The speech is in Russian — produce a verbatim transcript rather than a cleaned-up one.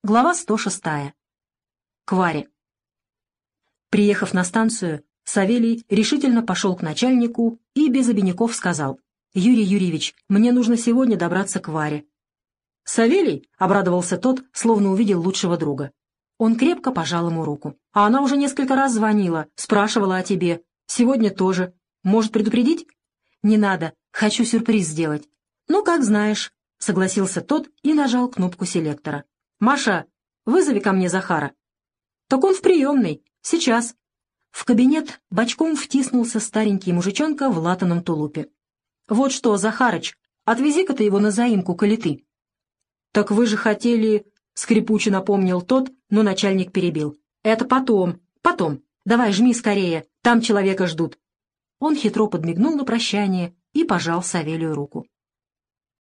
Глава сто шестая. К Варе. Приехав на станцию, Савелий решительно пошел к начальнику и без обиняков сказал: «Юрий Юрьевич, мне нужно сегодня добраться к Варе». «Савелий?» — обрадовался тот, словно увидел лучшего друга. Он крепко пожал ему руку. «А она уже несколько раз звонила, спрашивала о тебе. Сегодня тоже. Может, предупредить?» «Не надо. Хочу сюрприз сделать». «Ну, как знаешь», — согласился тот и нажал кнопку селектора. «Маша, вызови ко мне Захара». «Так он в приемной. Сейчас». В кабинет бочком втиснулся старенький мужичонка в латаном тулупе. «Вот что, Захарыч, отвези-ка ты его на заимку, коли ты». «Так вы же хотели...» — скрипуче напомнил тот, но начальник перебил. «Это потом, потом. Давай, жми скорее, там человека ждут». Он хитро подмигнул на прощание и пожал Савелию руку.